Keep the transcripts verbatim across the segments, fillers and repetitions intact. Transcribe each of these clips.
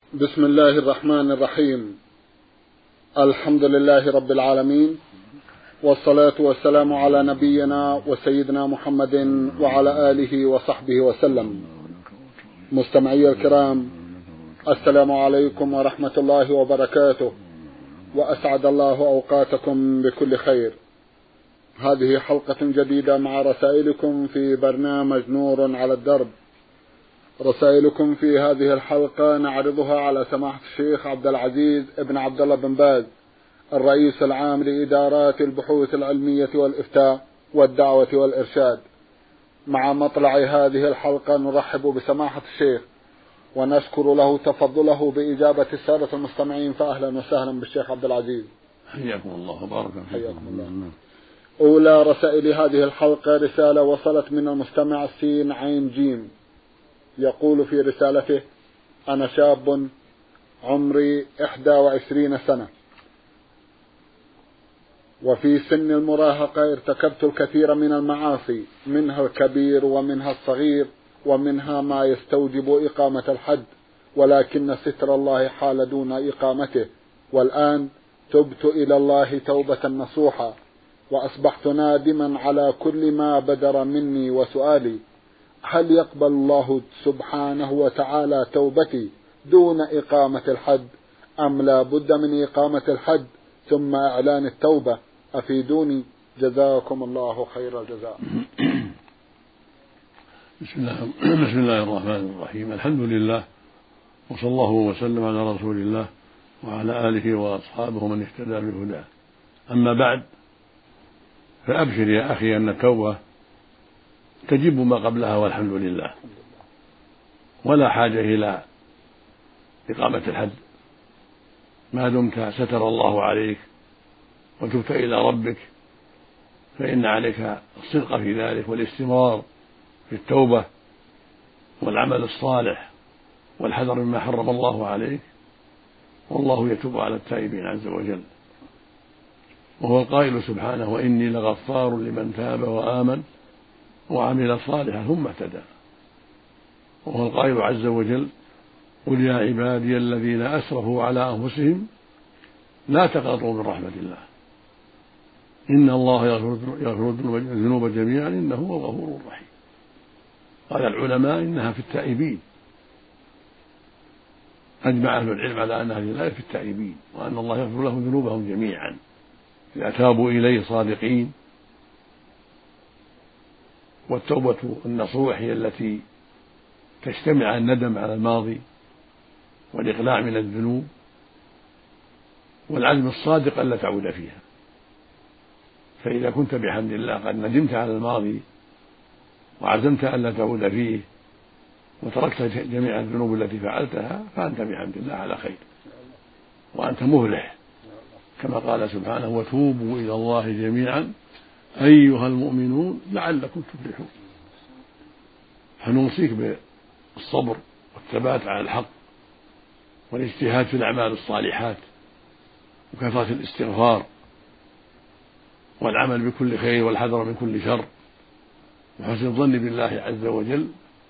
بسم الله الرحمن الرحيم. الحمد لله رب العالمين، والصلاة والسلام على نبينا وسيدنا محمد وعلى آله وصحبه وسلم. مستمعي الكرام، السلام عليكم ورحمة الله وبركاته، وأسعد الله أوقاتكم بكل خير. هذه حلقة جديدة مع رسائلكم في برنامج نور على الدرب. رسائلكم في هذه الحلقة نعرضها على سماحة الشيخ عبد العزيز ابن عبد الله بن باز، الرئيس العام لإدارات البحوث العلمية والإفتاء والدعوة والإرشاد. مع مطلع هذه الحلقة نرحب بسماحة الشيخ ونشكر له تفضله بإجابة السادة المستمعين، فأهلا وسهلا بالشيخ عبد العزيز. حياكم الله وبارك فيكم. حياكم الله. أولى رسائل هذه الحلقة رسالة وصلت من المستمع السين عين جيم، يقول في رسالته: أنا شاب عمري إحدى وعشرين سنة، وفي سن المراهقة ارتكبت الكثير من المعاصي، منها الكبير ومنها الصغير ومنها ما يستوجب إقامة الحد، ولكن ستر الله حال دون إقامته. والآن تبت إلى الله توبة نصوحا، وأصبحت نادما على كل ما بدر مني، وسؤالي: هل يقبل الله سبحانه وتعالى توبتي دون إقامة الحد، أم لا بد من إقامة الحد ثم إعلان التوبة؟ أفيدوني جزاكم الله خير الجزاء. بسم الله, بسم الله الرحمن الرحيم. الحمد لله، وصلى الله وسلم على رسول الله وعلى آله وأصحابه من اهتدى بهداه. أما بعد، فأبشر يا أخي أن التوبة تجب ما قبلها والحمد لله، ولا حاجة إلى إقامة الحد ما دمت ستر الله عليك وتبت إلى ربك، فإن عليك الصدق في ذلك والاستمرار في التوبة والعمل الصالح والحذر مما حرم الله عليك، والله يتوب على التائبين عز وجل. وهو القائل سبحانه: وإني لغفار لمن تاب وآمن وعمل صالحا ثم اهتدى. وهو القائل عز وجل: قل يا عبادي الذين أسرفوا على أنفسهم لا تقنطوا من رحمة الله إن الله يغفر الذنوب جميعا إنه هو الغفور الرحيم. قال العلماء إنها في التائبين، أجمع أهل العلم على أن هذه الآية في التائبين، وأن الله يغفر لهم ذنوبهم جميعا إذا تابوا إليه صادقين. والتوبة النصوح هي التي تجتمع الندم على الماضي والإقلاع من الذنوب والعزم الصادق ألا تعود فيها. فإذا كنت بحمد الله قد ندمت على الماضي وعزمت ألا تعود فيه وتركت جميع الذنوب التي فعلتها، فأنت بحمد الله على خير وأنت مفلح، كما قال سبحانه: وتوبوا إلى الله جميعا أيها المؤمنون لعلكم تفلحون. فنوصيك بالصبر والثبات على الحق والاجتهاد في الأعمال الصالحات وكثرة الاستغفار والعمل بكل خير والحذر من كل شر وحسن الظن بالله عز وجل،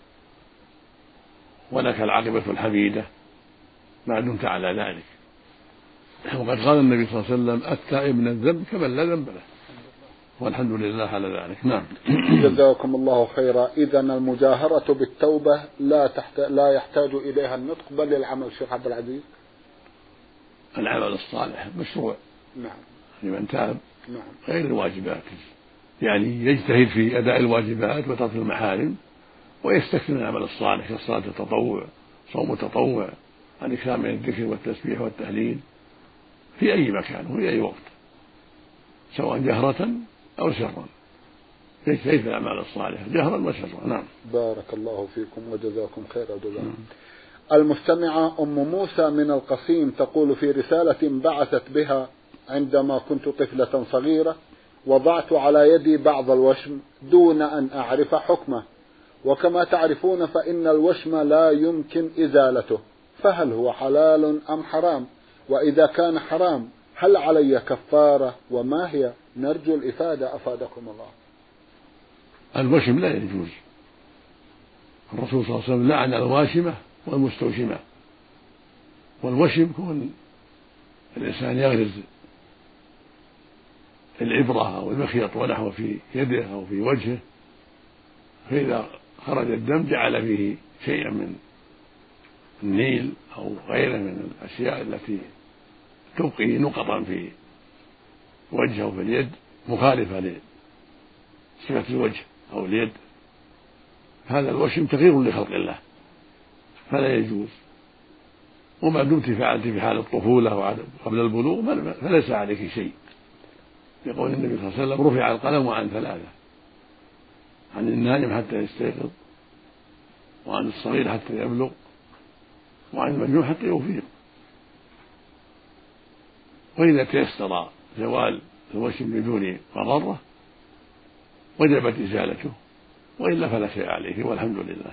ولك العاقبة الحميدة ما دمت على ذلك. وقد قال النبي صلى الله عليه وسلم: التائب من الذنب كمن لا ذنب له، والحمد لله على ذلك. نعم. جزاكم الله خيرا. إذن المجاهرة بالتوبة لا تحت... لا يحتاج إليها النطق بل العمل. الشيخ عبد العزيز، العمل الصالح مشروع نعم لمن تاب، نعم. غير الواجبات، يعني يجتهد في أداء الواجبات وترك المحارم، ويستكثر من العمل الصالح كصلاة التطوع، صوم التطوع، الإكثار من الذكر والتسبيح والتهليل في أي مكان وفي أي وقت، سواء جهرة أو سرا، يجتهد في الأعمال الصالحة جهرا وسرا. نعم. بارك الله فيكم وجزاكم خير الجزاء. المستمعة أم موسى من القصيم تقول في رسالة بعثت بها: عندما كنت طفلة صغيرة وضعت على يدي بعض الوشم دون أن أعرف حكمه، وكما تعرفون فإن الوشم لا يمكن إزالته، فهل هو حلال أم حرام؟ وإذا كان حرام هل علي كفارة وما هي؟ نرجو الإفادة أفادكم الله. الوشم لا يجوز، الرسول صلى الله عليه وسلم لعن الواشمة والمستوشمة، والوشم كون الإنسان يغرز الإبرة أو المخيط ونحوه في يده أو في وجهه، فإذا خرج الدم جعل فيه شيئا من النيل أو غيره من الأشياء التي تبقي نقطا في وجهه أو في اليد مخالفة لصفة الوجه أو اليد، هذا الوشم تغيير لخلق الله فلا يجوز. وما دمت فعلت في حال الطفولة وقبل البلوغ فليس عليك شيء، يقول النبي صلى الله عليه وسلم: رفع القلم عن ثلاثة، عن النائم حتى يستيقظ، وعن الصغير حتى يبلغ، وعن المجنون حتى يفيق. وإذا تيسر زوال الوشم بدون مضرة وجبت إزالته، وإلا فلا شيء عليه والحمد لله.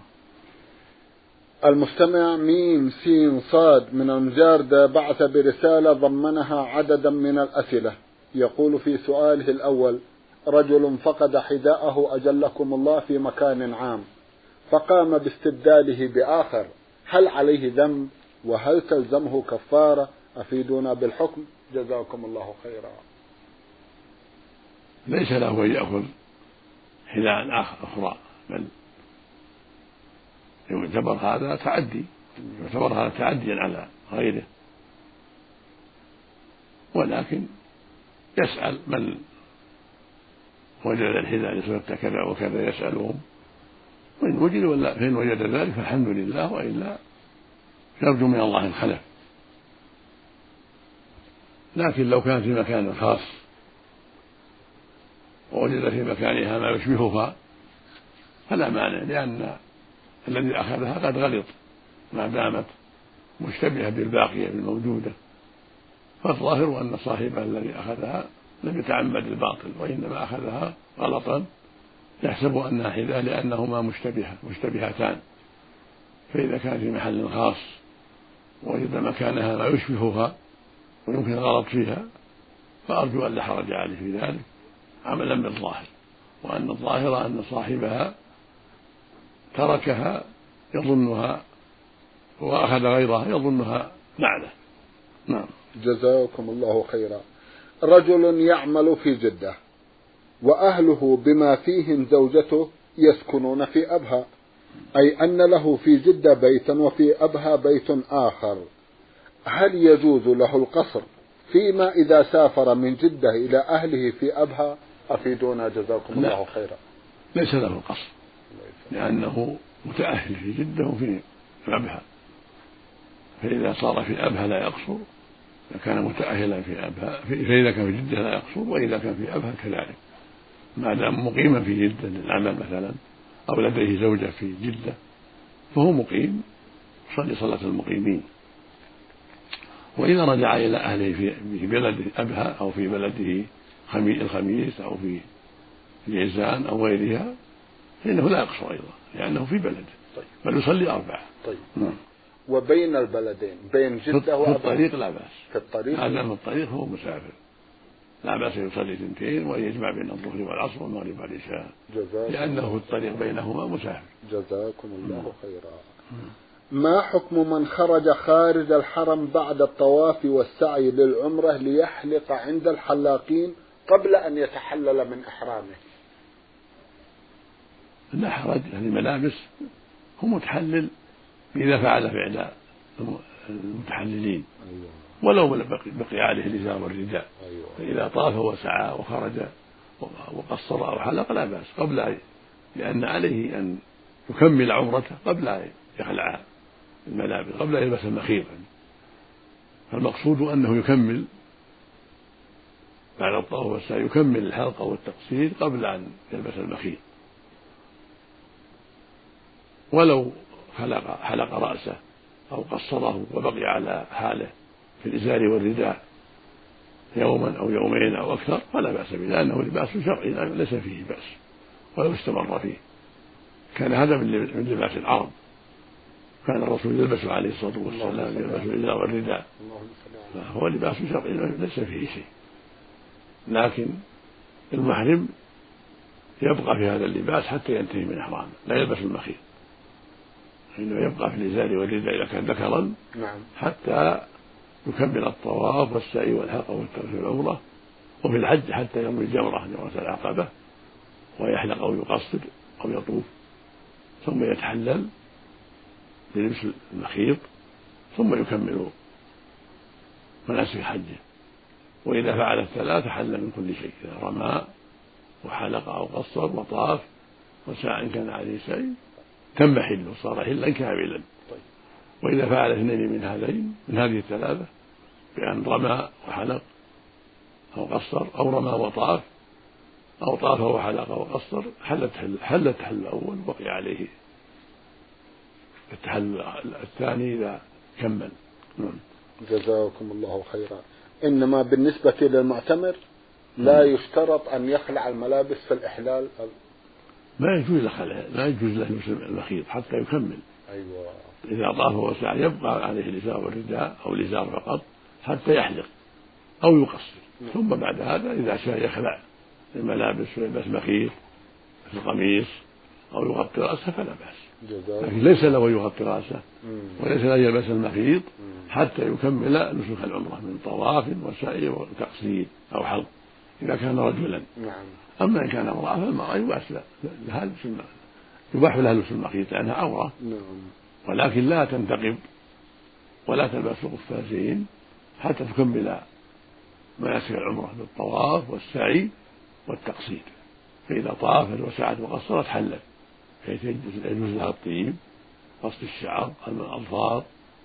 المستمع ميم سين صاد من المجاردة بعث برسالة ضمنها عددا من الأسئلة. يقول في سؤاله الأول: رجل فقد حذاءه أجلكم الله في مكان عام فقام باستبداله بآخر، هل عليه ذنب وهل تلزمه كفارة؟ أفيدونا بالحكم جزاكم الله خيرا. ليس له أن يأخذ حذاء أخرى، بل يعتبر هذا تعدي، يعتبر هذا تعديا على غيره، ولكن يسأل من وجد الحذاء لصفة كذا وكذا، يسألهم، وإن وجد ولا فإن وجد ذلك فالحمد لله، وإلا يرجو من الله الخلف. لكن لو كان في مكان خاص ووجد في مكانها ما يشبهها فلا مانع، لأن الذي أخذها قد غلط ما دامت مشتبهة بالباقية الموجودة، فالظاهر أن صاحبها الذي أخذها لم يتعمد الباطل، وإنما أخذها غلطا يحسب أنها حذاء لأنهما مشتبهة مشتبهتان. فإذا كان في محل خاص ووجد مكانها ما يشبهها ويمكن الغلط فيها فأرجو أن لا حرج عليه في ذلك، عملا بالظاهر، وأن الظاهر أن صاحبها تركها يظنها وأخذ غيرها يظنها نعلة. نعم. جزاكم الله خيرا. رجل يعمل في جدة وأهله بما فيهم زوجته يسكنون في أبها، أي أن له في جدة بيتا وفي أبها بيت آخر، هل يجوز له القصر فيما إذا سافر من جدة إلى أهله في أبها؟ أفيدونا جزاكم لا. الله خيرا. ليس له القصر لأنه متأهل في جدة وفي أبها، فإذا صار في أبها لا يقصر، إذا كان متأهلا في أبها، فإذا كان في جدة لا يقصر، وإذا كان في أبها كذلك، ما دام مقيما في جدة للعمل مثلا أو لديه زوجة في جدة فهو مقيم يصلي صلاة المقيمين. وإذا رجع إلى أهله في بلد أبها أو في بلده الخميس أو في الجيزان أو غيرها فإنه لا يقصر أيضا لأنه في بلده، طيب. بل يصلي أربعة. طيب. نعم. وبين البلدين بين جدة وأبها في الطريق لا بأس، في الطريق هذا في الطريق هو مسافر لا بأس يصلي اثنتين ويجمع بين الظهر والعصر والمغرب والعشاء لأنه في الطريق بينهما مسافر. جزاكم الله خيرا. ما حكم من خرج خارج الحرم بعد الطواف والسعي للعمرة ليحلق عند الحلاقين قبل أن يتحلل من إحرامه؟ لا حرج، هذه ملابس هو متحلل إذا فعل فعل المتحللين ولو بقي عليه الإزار والرداء، فإذا طاف وسعى وخرج وقصر أو حلق لا بأس قبل، لأن عليه أن يكمل عمرته قبل أن يخلع الملابس، قبل أن يلبس المخيط. فالمقصود أنه يكمل بعد الطواف والسعي، يكمل الحلق والتقصير قبل أن يلبس المخيط، ولو حلق, حلق رأسه أو قصره وبقي على حاله في الإزار والرداء يوما أو يومين أو أكثر فلا بأس به، لأنه لباس شرعي ليس فيه بأس ولو استمر فيه. كان هذا من لباس العرب، كان الرسول يلبس عليه الصلاة والسلام يلبس الإزار والرداء، فهو لباس شرعي ليس فيه شيء. لكن المحرم يبقى في هذا اللباس حتى ينتهي من إحرامه، لا يلبس المخيط فإنه يبقى في الإزار والرداء إذا كان ذكرا نعم. حتى يكمل الطواف والسعي والحلق والترك العمرة، وفي الحج حتى يرمي الجمرة جمرة العقبة ويحلق أو يقصر أو يطوف، ثم يتحلل بلبس المخيط، ثم يكمل مناسك حجه. وإذا فعل الثلاث حل من كل شيء، إذا رمى وحلق أو قصر وطاف وسعى إن كان عليه سعي تم حله، صار حلا كاملا. وإذا فعل اثنين من هذين من هذه الثلاثة بأن رمى وحلق أو قصر، أو رمى وطاف، أو طاف وحلق وقصر، حل حل التحلل الأول وبقي عليه التحلل الثاني إذا كمل. جزاكم الله خيرا. إنما بالنسبة للمعتمر لا يشترط أن يخلع الملابس في الإحلال. ما يجوز له خلع، لا يجوز له لبس المخيط حتى يكمل. أيوة. إذا طاف وسعى يبقى عليه الإزار والرداء أو الإزار فقط حتى يحلق أو يقصر. م. ثم بعد هذا إذا شاء يخلع الملابس ويلبس مخيط في القميص أو يغطي رأسه فلا بأس، لكن ليس له يغطي رأسه وليس له يلبس المخيط حتى يكمل نسك العمرة من طواف وسعي وتقصير أو حلق إذا كان رجلا. نعم. أما إن كان امرأة فالمرأة لها يباح لها لبس المخيط لأنها عورة. نعم. ولكن لا تنتقب ولا تلبس قفازين حتى تكمل مناسك العمرة بالطواف والسعي والتقصير. فإذا طافت وسعت وقصرت حلت، حيث يجوز لها الطيب، قص الشعر، الأظفار،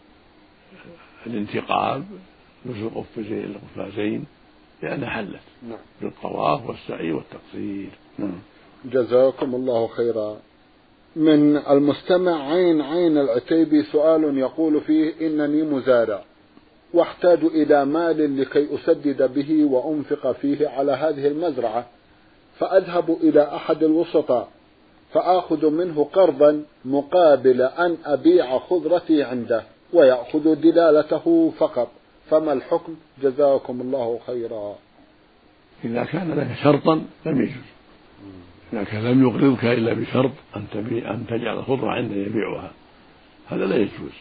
الانتقاب، لبس القفازين، لأنها حلت. نعم. بالطواف والسعي والتقصير. نعم. جزاكم الله خيرا. من المستمع عين عين العتيبي سؤال يقول فيه: إنني مزارع واحتاج إلى مال لكي أسدد به وأنفق فيه على هذه المزرعة، فأذهب إلى أحد الوسطاء فآخذ منه قرضا مقابل أن أبيع خضرتي عنده ويأخذ دلالته فقط، فما الحكم؟ جزاكم الله خيرا. إذا كان لك شرطا لم يجوز، إذا كان لم يقرضك إلا بشرط أن تبيع أن تجعل خضرة عنده يبيعها، هذا لا يجوز،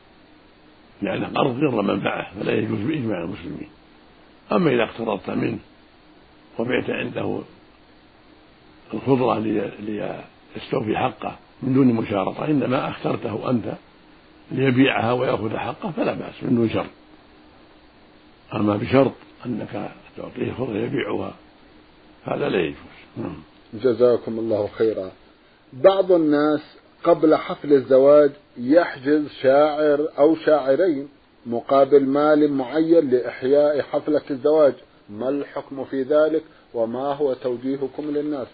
لأن قرض غير منفعة فلا يجوز بإجماع المسلمين. أما إذا اقترضت منه وبعت عنده الخضرة ليستوفي حقه من دون مشارطة، إنما اخترته أنت ليبيعها ويأخذ حقه فلا بأس من دون شرط. أما بشرط أنك تعطيه خضرة يبيعها هذا لا يجوز. جزاكم الله خيرا. بعض الناس قبل حفل الزواج يحجز شاعر أو شاعرين مقابل مال معين لإحياء حفلة الزواج، ما الحكم في ذلك وما هو توجيهكم للناس؟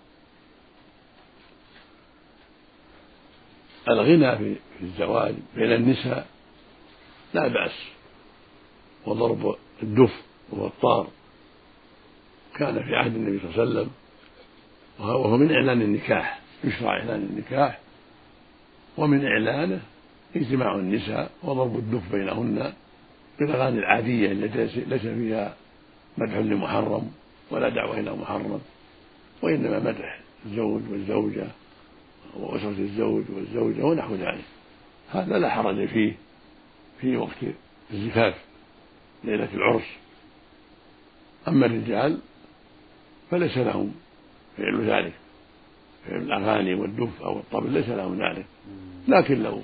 الغنى في الزواج بين النساء لا بأس، وضرب الدف والطار كان في عهد النبي صلى الله عليه وسلم، وهو من إعلان النكاح، يشرع إعلان النكاح، ومن إعلانه اجتماع النساء وضرب الدف بينهن بالأغاني العادية التي ليس فيها مدح لمحرم ولا دعوة إلى محرم، وإنما مدح الزوج والزوجة وأسرة الزوج والزوجة ونحو ذلك، هذا لا حرج فيه في وقت الزفاف ليلة العرس. أما الرجال فليس لهم فعل ذلك، فعل الأغاني والدف أو الطبل ليس لهم ذلك، لكن لو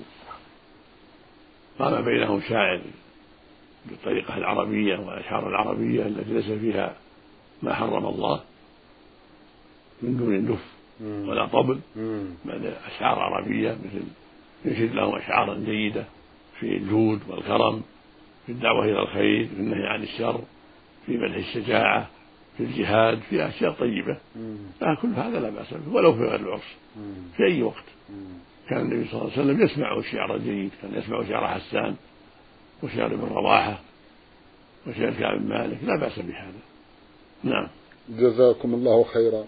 قام بينهم شاعر بالطريقة العربية والأشعار العربية التي ليس فيها ما حرم الله من دون دف ولا طبل، بل أشعار عربية مثل ينشد لهم أشعارا جيدة في الجود والكرم، في الدعوة إلى الخير، في النهي عن الشر، في مدح الشجاعة، في الجهاد، في أشياء طيبة، فكل هذا لا بأس به ولو في غير العرس في أي وقت. كان النبي صلى الله عليه وسلم يسمع الشعر الجيد، كان يسمع شعر حسان وشعر ابن رواحة وشعر كعب بن مالك، لا بأس بهذا. نعم. جزاكم الله خيرا.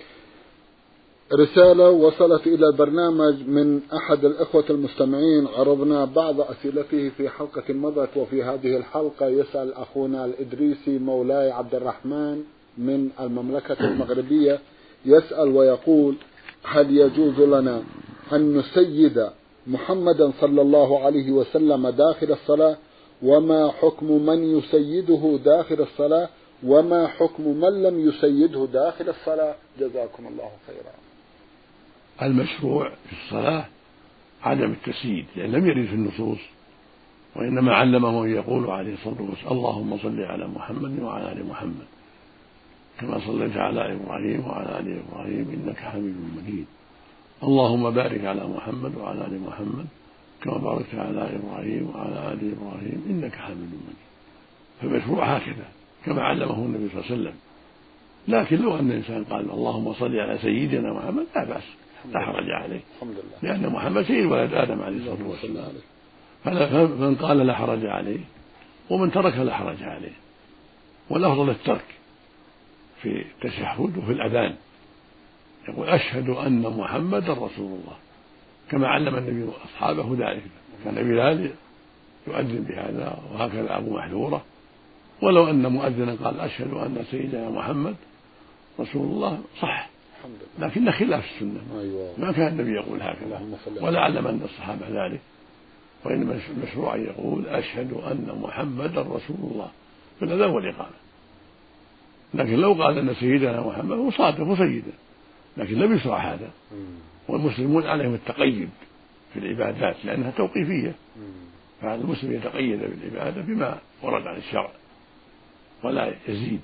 رسالة وصلت إلى البرنامج من أحد الإخوة المستمعين، عرضنا بعض أسئلته في حلقة مضت، وفي هذه الحلقة يسأل أخونا الإدريسي مولاي عبد الرحمن من المملكة المغربية، يسأل ويقول: هل يجوز لنا أن نسيد محمدا صلى الله عليه وسلم داخل الصلاة؟ وما حكم من يسيده داخل الصلاة؟ وما حكم من لم يسيده داخل الصلاة؟ جزاكم الله خيرا. المشروع في الصلاة عدم التسييد، لأن لم يرد في النصوص، وإنما علمه أن يقول عليه الصلاة والسلام: اللهم صل على محمد وعلى آل محمد كما صليت على إبراهيم وعلى آل إبراهيم إنك حميد مجيد، اللهم بارك على محمد وعلى آل محمد كما باركت على إبراهيم وعلى آل إبراهيم إنك حميد مجيد. فالمشروع هكذا كما علمه النبي صلى الله عليه وسلم. لكن لو أن الإنسان قال اللهم صل على سيدنا محمد لا بأس، لا حرج عليه، لأن محمد سيد ولد آدم عليه الصلاة والسلام. فمن قال لا حرج عليه، ومن ترك لا حرج عليه. والأفضل الترك في التشهد وفي الأذان، يقول أشهد أن محمدا رسول الله كما علم النبي أصحابه ذلك. كان بلال يؤذن بهذا، وهكذا أبو محذورة. ولو أن مؤذنا قال أشهد أن سيدنا محمد رسول الله صح، لكن خلاف السنة. ما كان النبي يقول هكذا، ولا علم أن الصحابة ذلك، وإنما المشروع يقول أشهد أن محمدا رسول الله في الأذان والإقامة. لكن لو قال أن سيدنا محمد هو صادق وسيدا، لكن لم يشرع هذا. والمسلمون عليهم التقيد في العبادات لأنها توقيفية، فهذا المسلم يتقيد بالعبادة بما ورد عن الشرع ولا يزيد.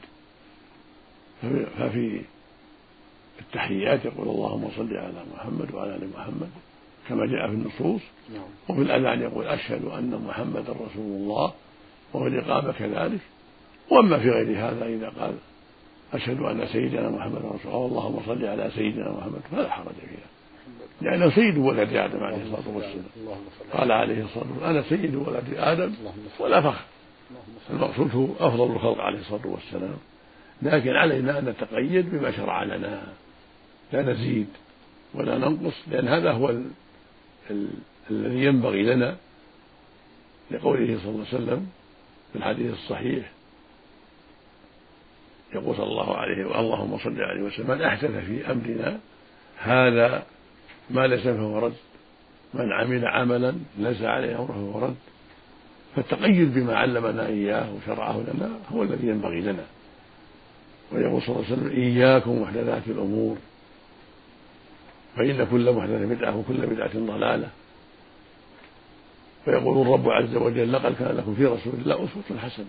ففي التحيات يقول اللهم صل على محمد وعلى آل محمد كما جاء في النصوص، وفي الأذان يقول أشهد أن محمدا رسول الله، وفي الإقامة كذلك. وأما في غير هذا إذا قال أشهد أن سيدنا محمد رسول الله اللهم صل على سيدنا محمد فلا حرج فيها، لأنه سيد ولد آدم عليه الصلاة والسلام. قال عليه الصلاة والسلام أنا سيد ولد آدم ولا فخر. المقصود هو أفضل الخلق عليه الصلاة والسلام. لكن علينا أن نتقيد بما شرع لنا، لا نزيد ولا ننقص، لأن هذا هو ال... ال... الذي ينبغي لنا، لقوله صلى الله عليه وسلم في الحديث الصحيح يقول صلى الله عليه وسلم اللهم صل عليه وسلم من أحدث في أمرنا هذا ما ليس فهو رد، من عمل عملا ليس عليه أمره فهو رد. فالتقيد بما علمنا إياه وشرعه لنا هو الذي ينبغي لنا. ويقول صلى الله عليه وسلم إياكم محدثات الأمور فإن كل محدثة بدعة وكل بدعة ضلالة. ويقول الرب عز وجل لقد كان لكم في رسول الله أسوة حسنة.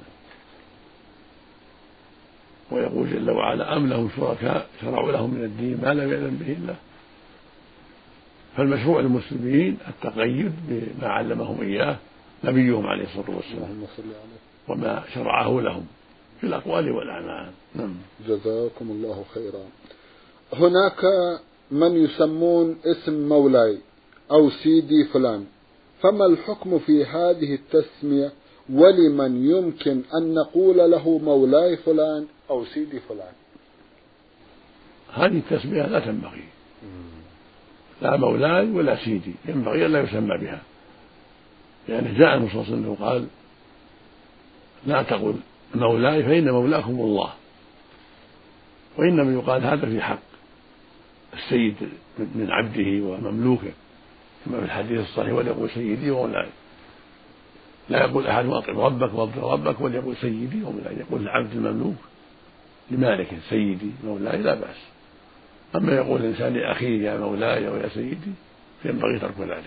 ويقول جل وعلا أم لهم شركاء شرعوا لهم من الدين ما لم يأذن به الله. فالمشروع للمسلمين التقيد بما علمهم إياه نبيهم عليه الصلاة والسلام وما شرعه لهم في الأقوال والأعمال. نعم. جزاكم الله خيرا. هناك من يسمون اسم مولاي أو سيدي فلان، فما الحكم في هذه التسمية؟ ولمن يمكن أن نقول له مولاي فلان أو سيدي فلان؟ هذه التسمية لا تنبغي، لا مولاي ولا سيدي، ينبغي أن لا يسمى بها، لأن يعني جاء النبي صلى الله عليه وسلم قال لا تقل مولاي فإن مولاكم الله. وإنما يقال هذا في حق السيد من عبده ومملوكه، كما في الحديث الصحيح وليقول سيدي ومولاي. لا يقول أحد أطعم ربك وابن ربك وليقول سيدي ومولاي، يقول العبد المملوك لمالك سيدي مولاي لا بأس. أما يقول الإنسان لأخيه يا مولاي ويا سيدي فينبغي ترك ذلك.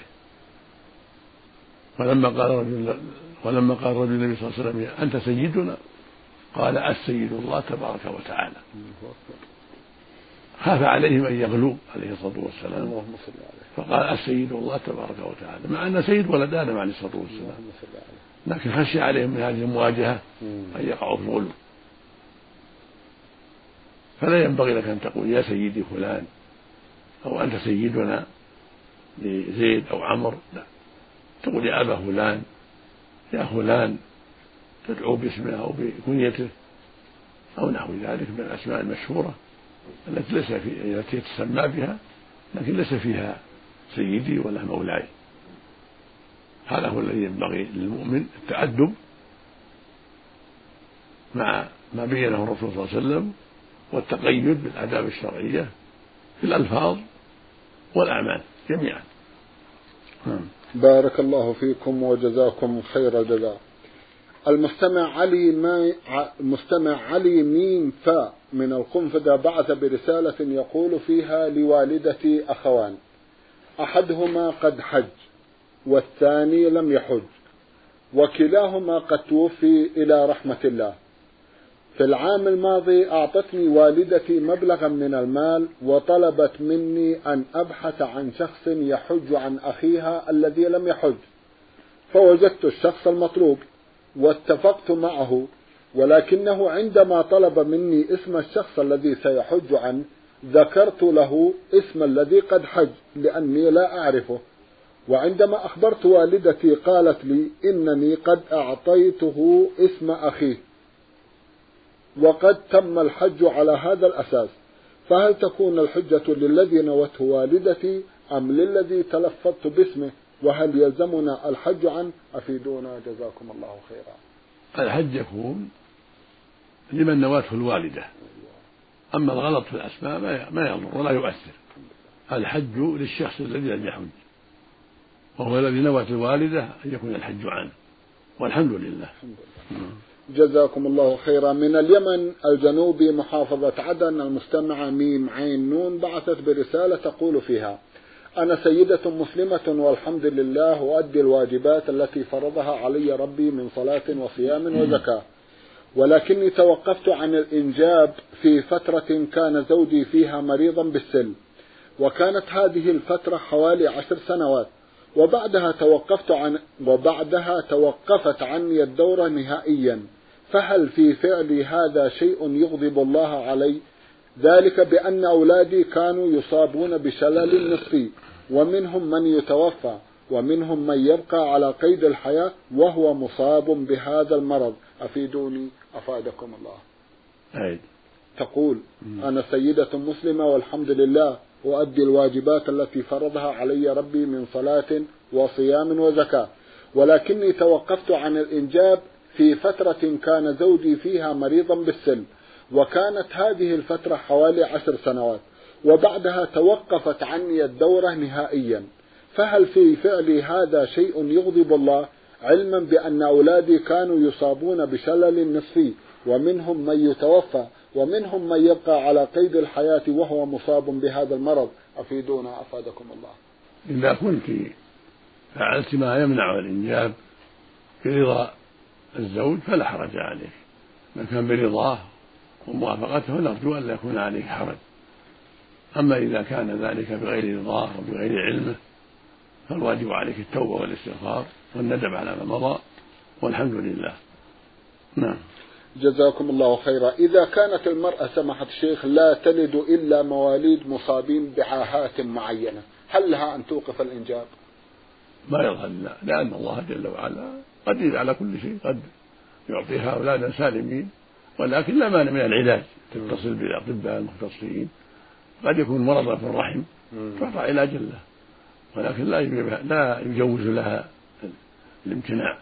ولما قال رجل ولما قال رجل النبي صلى الله عليه وسلم أنت سيدنا قال السيد الله تبارك وتعالى. خاف عليهم أن يغلوا عليه الصلاة والسلام فقال السيد الله تبارك وتعالى، مع أن سيد ولد آدم عليه الصلاة والسلام، لكن خشي عليهم من هذه المواجهة أن يقعوا في الغلو. فلا ينبغي لك أن تقول يا سيدي فلان أو أنت سيدنا لزيد أو عمر، لا، تقول يا أبا فلان يا فلان، تدعو باسمه أو بكنيته أو نحو ذلك من الأسماء المشهورة التي ليس في التي تسمى بها لكن ليس فيها سيدي ولا مولاي. هذا هو الذي ينبغي للمؤمن التأدب مع ما بينه الرسول صلى الله عليه وسلم والتقيد بالآداب الشرعية في الألفاظ والأعمال جميعا. بارك الله فيكم وجزاكم خير الجزاء. المستمع علي ما المستمع علي ميم فاء من القنفذة بعث برسالة يقول فيها: لوالدتي أخوان، أحدهما قد حج والثاني لم يحج، وكلاهما قد توفي إلى رحمة الله. في العام الماضي أعطتني والدتي مبلغا من المال وطلبت مني أن أبحث عن شخص يحج عن أخيها الذي لم يحج، فوجدت الشخص المطلوب واتفقت معه، ولكنه عندما طلب مني اسم الشخص الذي سيحج عنه ذكرت له اسم الذي قد حج لأني لا أعرفه، وعندما أخبرت والدتي قالت لي إنني قد أعطيته اسم أخيه وقد تم الحج على هذا الأساس، فهل تكون الحجة للذي نوته والدتي أم للذي تلفظت باسمه؟ وهل يلزمنا الحج عنه؟ أفيدونا جزاكم الله خيرا. الحج يكون لمن نواته الوالدة، أما الغلط في الأسماء ما يضر ولا يؤثر. الحج للشخص الذي لم يحج، وهو الذي نوت الوالدة أن يكون الحج عنه، والحمد لله. جزاكم الله خيرا. من اليمن الجنوبي محافظة عدن المستمعة ميم عين نون بعثت برسالة تقول فيها: أنا سيدة مسلمة والحمد لله، وأدي الواجبات التي فرضها علي ربي من صلاة وصيام وزكاة، ولكني توقفت عن الإنجاب في فترة كان زوجي فيها مريضا بالسل، وكانت هذه الفترة حوالي عشر سنوات، وبعدها توقفت عن وبعدها توقفت عني الدورة نهائيا، فهل في فعلي هذا شيء يغضب الله علي؟ ذلك بأن أولادي كانوا يصابون بشلل نصفي، ومنهم من يتوفى، ومنهم من يبقى على قيد الحياة وهو مصاب بهذا المرض، أفيدوني أفادكم الله. أي. تقول: أنا سيدة مسلمة والحمد لله، وأدي الواجبات التي فرضها علي ربي من صلاة وصيام وزكاة، ولكني توقفت عن الإنجاب في فترة كان زوجي فيها مريضا بالسل، وكانت هذه الفترة حوالي عشر سنوات، وبعدها توقفت عني الدورة نهائيا، فهل في فعلي هذا شيء يغضب الله، علما بأن أولادي كانوا يصابون بشلل نصفي، ومنهم من يتوفى، ومنهم من يبقى على قيد الحياة وهو مصاب بهذا المرض؟ أفيدونا أفادكم الله. إذا كنت فعلت ما يمنع الإنجاب برضا الزوج فلا حرج عليك، ما كان برضاه وموافقته نرجو أن لا يكون عليك حرج. أما إذا كان ذلك بغير رضاه وبغير علمه فالواجب عليك التوبة والاستغفار والندم على ما مضى، والحمد لله. نعم. جزاكم الله خيرا. إذا كانت المرأة سمحت الشيخ لا تلد إلا مواليد مصابين بعاهات معينة، هل لها أن توقف الإنجاب؟ ما يظهر لا، لأن الله جل وعلا قدير على كل شيء، قد يعطيها أولادا سالمين، ولكن لا مانع من العلاج، تتصل بالأطباء المختصين، قد يكون مرضا في الرحم تعطى علاج له، ولكن لا لا يجوز لها الامتناع.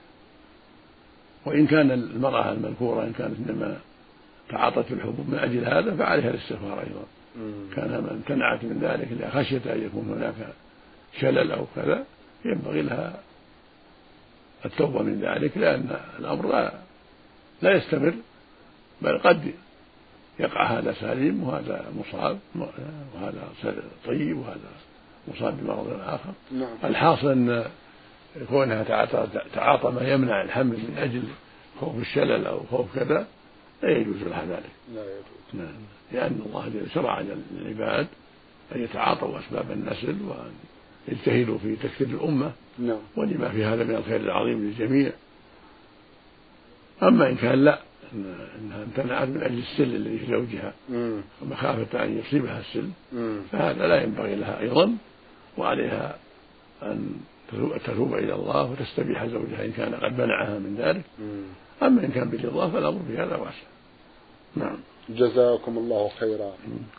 وإن كان المرأة المذكورة إن كانت إنما تعاطت الحبوب من أجل هذا فعليها الاستغفار أيضا. كان من امتنعت من ذلك لخشية أن يكون هناك شلل أو كذا ينبغي لها التوبة من ذلك، لأن الأمر لا, لا يستمر، بل قد يقع هذا سليم وهذا مصاب، وهذا طيب وهذا مصاب بمرض آخر. نعم. الحاصل أن كونها تعاطى, تعاطى ما يمنع الحمل من أجل خوف الشلل أو خوف كذا لا يجوز لها ذلك. لا يجوز. نعم. لأن الله شرع للعباد أن يتعاطوا أسباب النسل وأن يجتهدوا في تكثير الأمة. نعم. ولما في هذا من الخير العظيم للجميع. أما إن كان لا، إنها امتنعت من أجل السل الذي في زوجها ومخافة أن يصيبها السل، فهذا لا ينبغي لها أيضا، وعليها أن تتوب إلى الله وتستبيح زوجها إن كان قد منعها من ذلك. أما إن كان برضاه فالأمر في هذا واسع. نعم. جزاكم الله خيرا.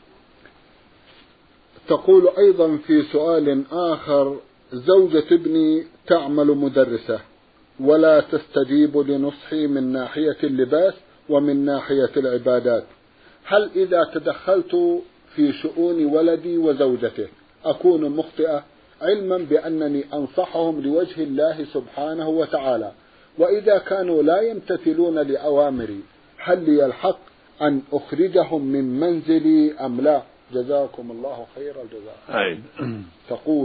تقول أيضا في سؤال آخر: زوجة ابني تعمل مدرسة ولا تستجيب لنصحي من ناحية اللباس ومن ناحية العبادات، هل إذا تدخلت في شؤون ولدي وزوجته أكون مخطئة علما بأنني أنصحهم لوجه الله سبحانه وتعالى، وإذا كانوا لا يمتثلون لأوامري هل لي الحق أن أخرجهم من منزلي أم لا؟ جزاكم الله خير الجزاء. تقول: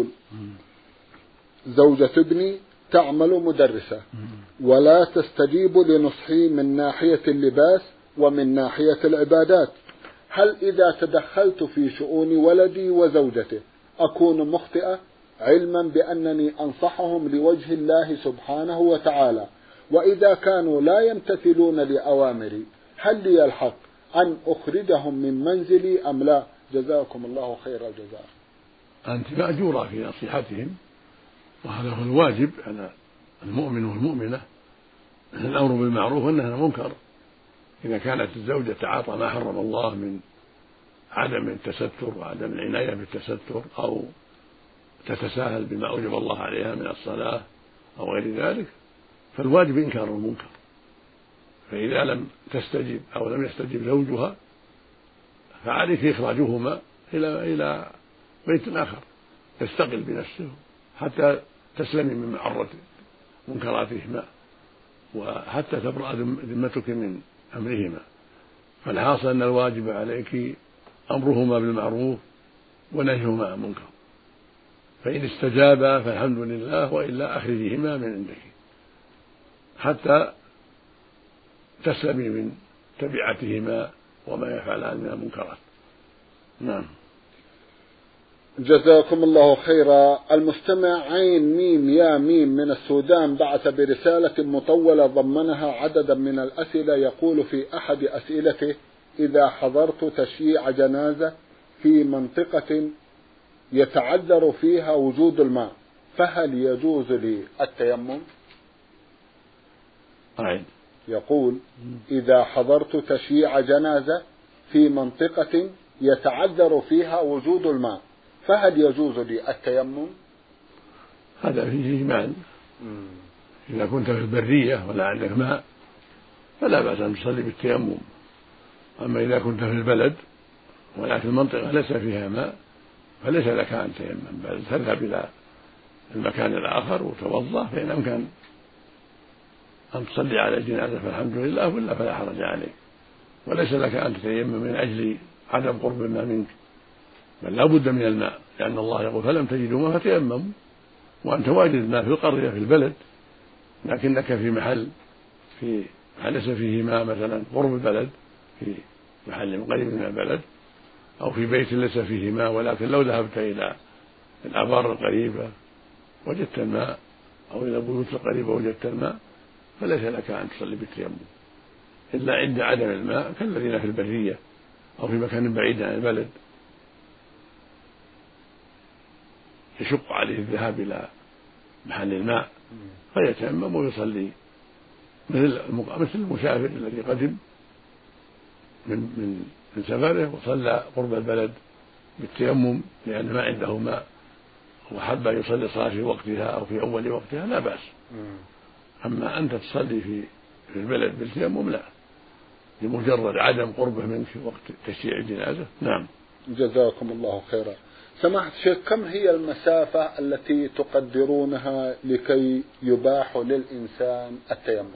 زوجة ابني تعمل مدرسة ولا تستجيب لنصحي من ناحية اللباس ومن ناحية العبادات، هل إذا تدخلت في شؤون ولدي وزوجته أكون مخطئة علما بأنني أنصحهم لوجه الله سبحانه وتعالى، وإذا كانوا لا يمتثلون لأوامري هل لي الحق أن أخرجهم من منزلي أم لا؟ جزاكم الله خير الجزاء. أنت مأجورة في نصيحتهم، وهذا هو الواجب على المؤمن والمؤمنة، الأمر بالمعروف والنهي عن المنكر. إذا كانت الزوجة تعاطى ما حرم الله من عدم التستر وعدم العناية بالتستر، أو تتساهل بما أوجب الله عليها من الصلاة أو غير ذلك، فالواجب إنكار المنكر. فإذا لم تستجب أو لم يستجب زوجها فعليك إخراجهما إلى إلى بيت آخر يستقل بنفسه حتى تسلمي من معرة منكراتهما، وحتى تبرأ ذمتك من أمرهما. فالحاصل أن الواجب عليك أمرهما بالمعروف ونهيهما عن المنكر، فإن استجابا فالحمد لله، وإلا أخرجيهما من عندك حتى تسلمي من تبعتهما وما يفعلان من المنكرات. نعم. جزاكم الله خيرا. المستمع عين ميم يا ميم من السودان بعث برسالة مطولة ضمنها عددا من الأسئلة، يقول في أحد أسئلته: إذا حضرت تشييع جنازة في منطقة يتعذر فيها وجود الماء فهل يجوز لي التيمم؟ عين. يقول: إذا حضرت تشييع جنازة في منطقة يتعذر فيها وجود الماء فهل يجوز لي التيمم؟ هذا فيه إجمال. إذا كنت في البرية ولا عندك ماء فلا بأس أن تصلي بالتيمم. أما إذا كنت في البلد ولكن المنطقة ليس فيها ماء فليس لك أن تيمم، بل تذهب إلى المكان الآخر وتوضأ، فإن أمكن أن تصلي على الجنازة فالحمد لله، ولا فلا حرج عليك، وليس لك أن تتيمم من أجل عدم قرب الماء منك، بل لا بد من الماء، لأن الله يقول: فلم تجدوا ماء فتيمموا. وأنت واجد الماء في القرية في البلد، لكنك في محل في ليس فيه ماء، مثلا قرب البلد في محل قريب من البلد، أو في بيت ليس فيه ماء، ولكن لو ذهبت إلى الآبار القريبة وجدت الماء، أو إلى البيوت القريبة وجدت الماء، فليس لك أن تصلي بالتيمم إلا عند عدم الماء، كالذين في البرية أو في مكان بعيد عن البلد يشق عليه الذهاب إلى محل الماء فيتيمم ويصلي مثل مثل المسافر الذي قدم من من من سفره وصلى قرب البلد بالتيمم لأن ما عنده ماء وحب أن يصلي صلاة في وقتها أو في أول وقتها لا بأس. أما أنت تصلي في في البلد بالتيمم لا، لمجرد عدم قربه منك في وقت تشييع الجنازة. نعم. جزاكم الله خيرا. سماحة الشيخ، كم هي المسافة التي تقدرونها لكي يباح للإنسان التيمم؟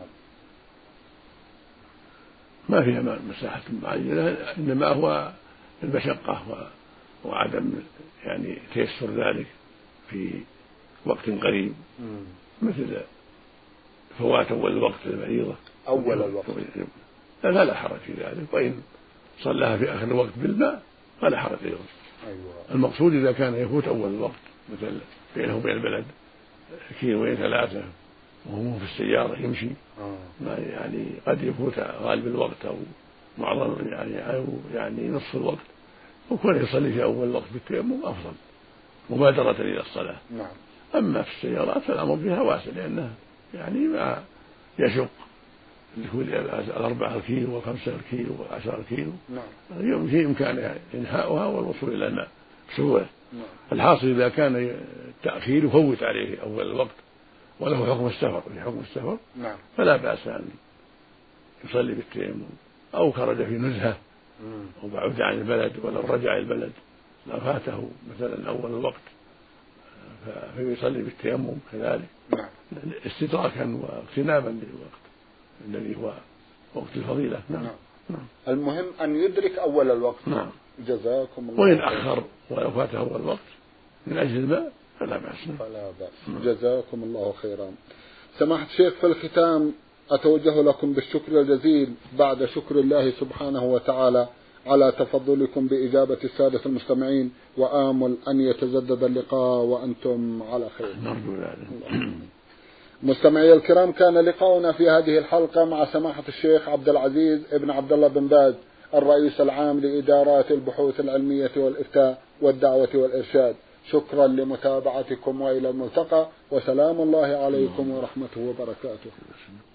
ما فيها مساحة معينة، إنما هو المشقة وعدم يعني تيسر ذلك في وقت قريب، مثل فوات أول الوقت للمريضة أول الوقت لا لا حرج في ذلك، وإن صلىها في آخر الوقت بالماء فلا حرج أيضا. أيوة. المقصود إذا كان يفوت أول الوقت، مثل بينه وبين البلد كيلوين ثلاثة وهو في السيارة يمشي، آه. ما يعني قد يفوت غالب الوقت أو معظم يعني أو يعني نصف الوقت، وكون يصلي في أول الوقت بالتيمم أفضل مبادرة إلى الصلاة. نعم. أما في السيارات فالأمر فيها واسع، لأنها يعني ما يشق لكل الأربعة الكيلو والخمسة الكيلو والعشرة الكيلو. نعم. يمكن إمكان إنهاؤها والوصول إلى الماء بسهولة. نعم. الحاصل إذا كان التأخير يفوت عليه أول الوقت وله حكم السفر حكم السفر نعم. فلا بأس أن يصلي بالتيمم، أو خرج في نزهة أو بعد عن البلد ولو رجع البلد لو فاته مثلا أول الوقت فيصلي بالتيمم كذلك استدراكا واغتناما للوقت الذي هو وقت الفضيلة. نعم. نعم. نعم. المهم أن يدرك أول الوقت. نعم. جزاكم الله. وإن أخر ولو فاته أول الوقت من أجل الماء فلا بأس. فلا بأس. نعم. جزاكم الله خيرا. سماحة الشيخ، في الختام أتوجه لكم بالشكر الجزيل بعد شكر الله سبحانه وتعالى على تفضلكم بإجابة السادة المستمعين، وآمل أن يتجدد اللقاء وأنتم على خير. نرجو ذلك. مستمعي الكرام، كان لقاؤنا في هذه الحلقة مع سماحة الشيخ عبد العزيز ابن عبد الله بن باز، الرئيس العام لإدارات البحوث العلمية والإفتاء والدعوة والإرشاد. شكرا لمتابعتكم، وإلى الملتقى، وسلام الله عليكم ورحمته وبركاته.